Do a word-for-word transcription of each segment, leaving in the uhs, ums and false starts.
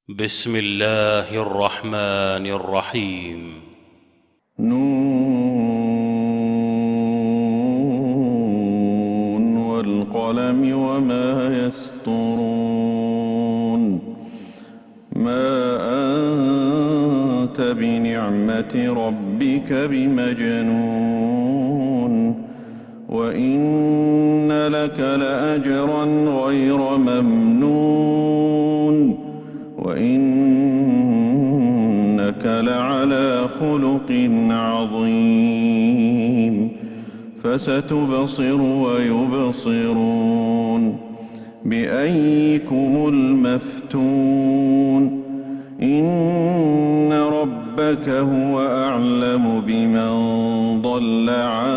بسم الله الرحمن الرحيم. نون والقلم وما يسطرون ما أنت بنعمة ربك بمجنون وإن لك لأجرا غير ممنون وإنك لعلى خلق عظيم فستبصر ويبصرون بأيكم المفتون إن ربك هو أعلم بمن ضل عن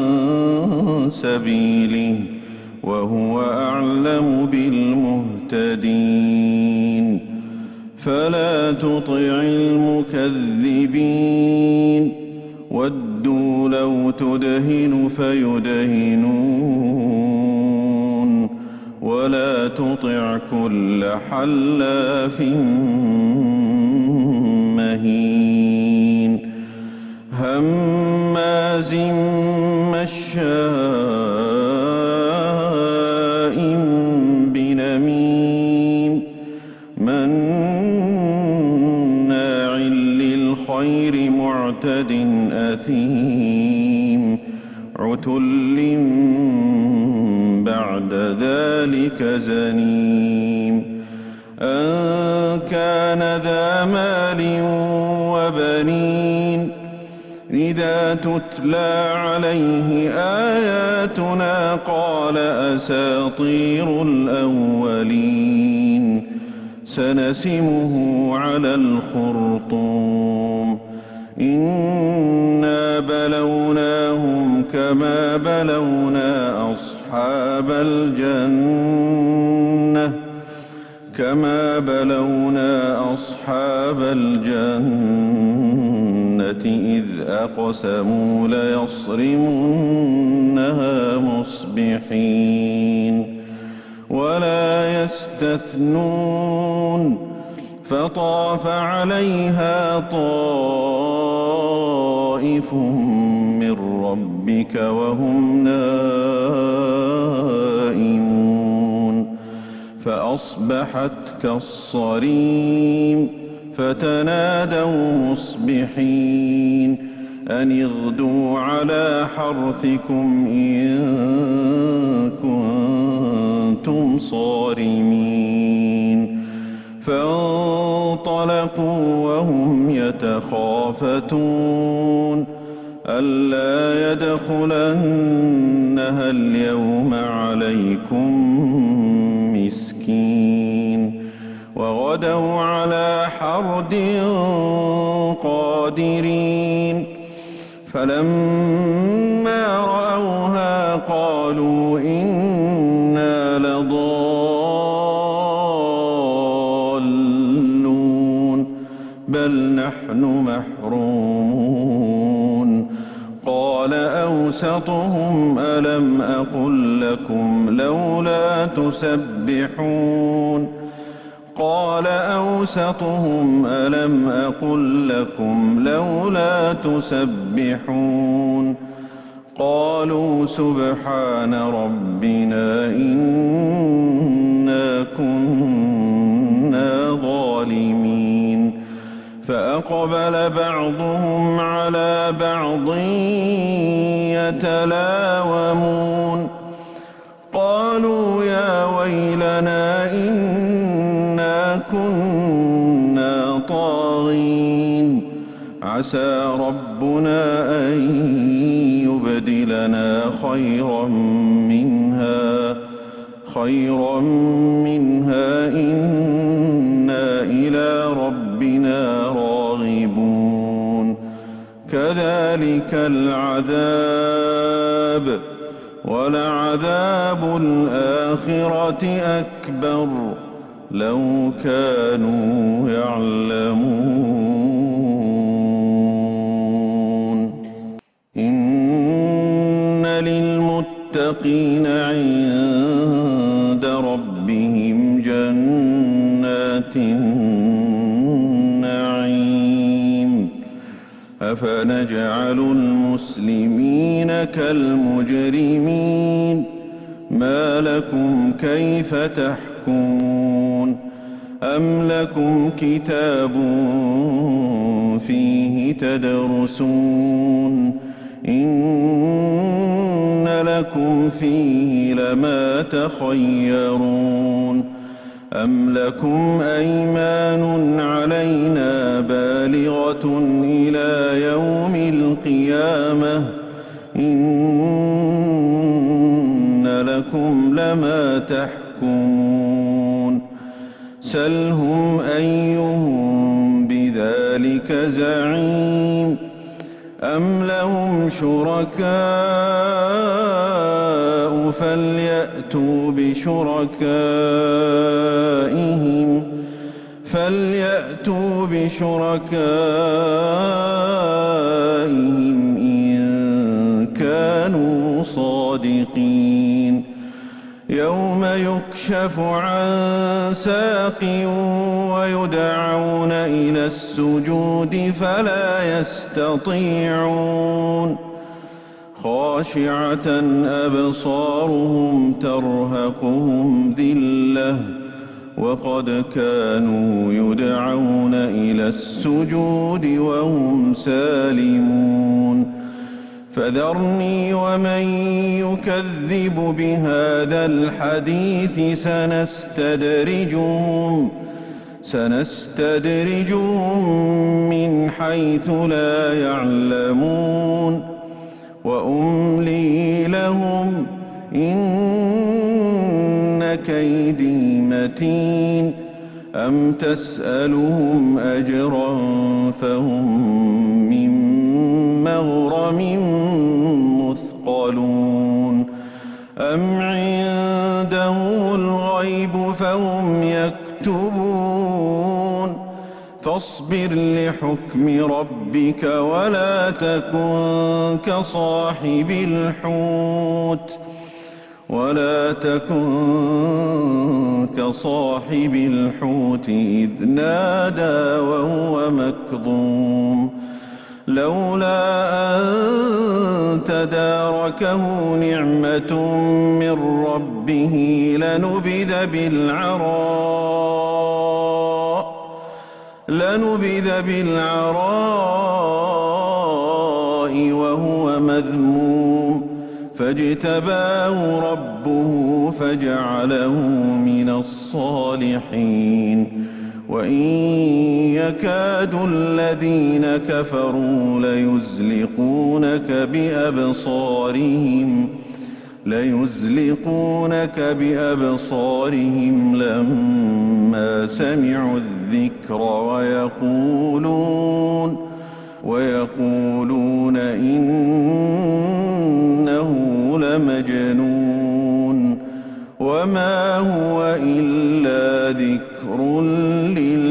سبيله وهو أعلم بالمهتدين فلا تطع المكذبين ودوا لو تدهن فيدهنون ولا تطع كل حلاف مهين هماز مشاء بنميم مناع للخير معتد أثيم عتل بعد ذلك زنيم أن كان ذا مال وبنين إذا تتلى عليه آياتنا قال أساطير الأولين سنسمه على الخرطوم إنا بلوناهم كما بلونا أصحاب الجنة كما بلونا أصحاب الجنة إذ أقسموا ليصرمنها مصبحين ولا يستثنون فطاف عليها طائف من ربك وهم نائمون فأصبحت كالصريم فتنادوا مصبحين أن اغدوا على حرثكم إن كنتم صارمين فانطلقوا وهم يتخافتون ألا يدخلنها اليوم عليكم مسكين وغدوا على حرد قادرين فلما رأوها قالوا إنا لضالون بل نحن محرومون قال أوسطهم ألم أقل لكم لولا تسبحون قال أوسطهم ألم أقل لكم لولا تسبحون قالوا سبحان ربنا إنا كنا ظالمين فأقبل بعضهم على بعض يتلاومون قالوا يا ويلنا إنا كنا طاغين عسى ربنا أن يبدلنا خيرا منها خيرا منها إنا إلى ربنا راغبون كذلك العذاب ولعذاب الآخرة أكبر لو كانوا يعلمون إن للمتقين عند ربهم جنات النعيم أفنجعل المسلمين كالمجرمين ما لكم كيف تحكمون أم لكم كتاب فيه تدرسون إن لكم فيه لما تخيرون أم لكم أيمان علينا بالغة إلى يوم القيامة إن لكم لما تحكمون سلهم أيهم بذلك زعيم أم لهم شركاء فليأتوا بشركائهم فليأتوا بشركائهم إن كانوا صادقين يوم يكشف عن ساق ويدعون إلى السجود فلا يستطيعون خاشعة أبصارهم ترهقهم ذلة وقد كانوا يدعون إلى السجود وهم سالمون فذرني ومن يكذب بهذا الحديث سنستدرجهم سنستدرجهم من حيث لا يعلمون وأملي لهم إن كيدي متين أم تسألهم أجرا فهم من مغرم مثقلون أم عنده الغيب فهم يكتبون فاصبر لحكم ربك ولا تكن كصاحب الحوت ولا تكن كصاحب الحوت إذ نادى وهو مكظوم لولا أن تداركه نعمة من ربه لنبذ بالعراء لنبذ بالعراء وهو مذموم فاجتباه ربه فجعله من الصالحين وإن يكاد الذين كفروا ليزلقونك بأبصارهم ليزلقونك بأبصارهم لما سمعوا الذكر ويقولون ويقولون إنه لمجنون وما هو إلا ذكر للعالمين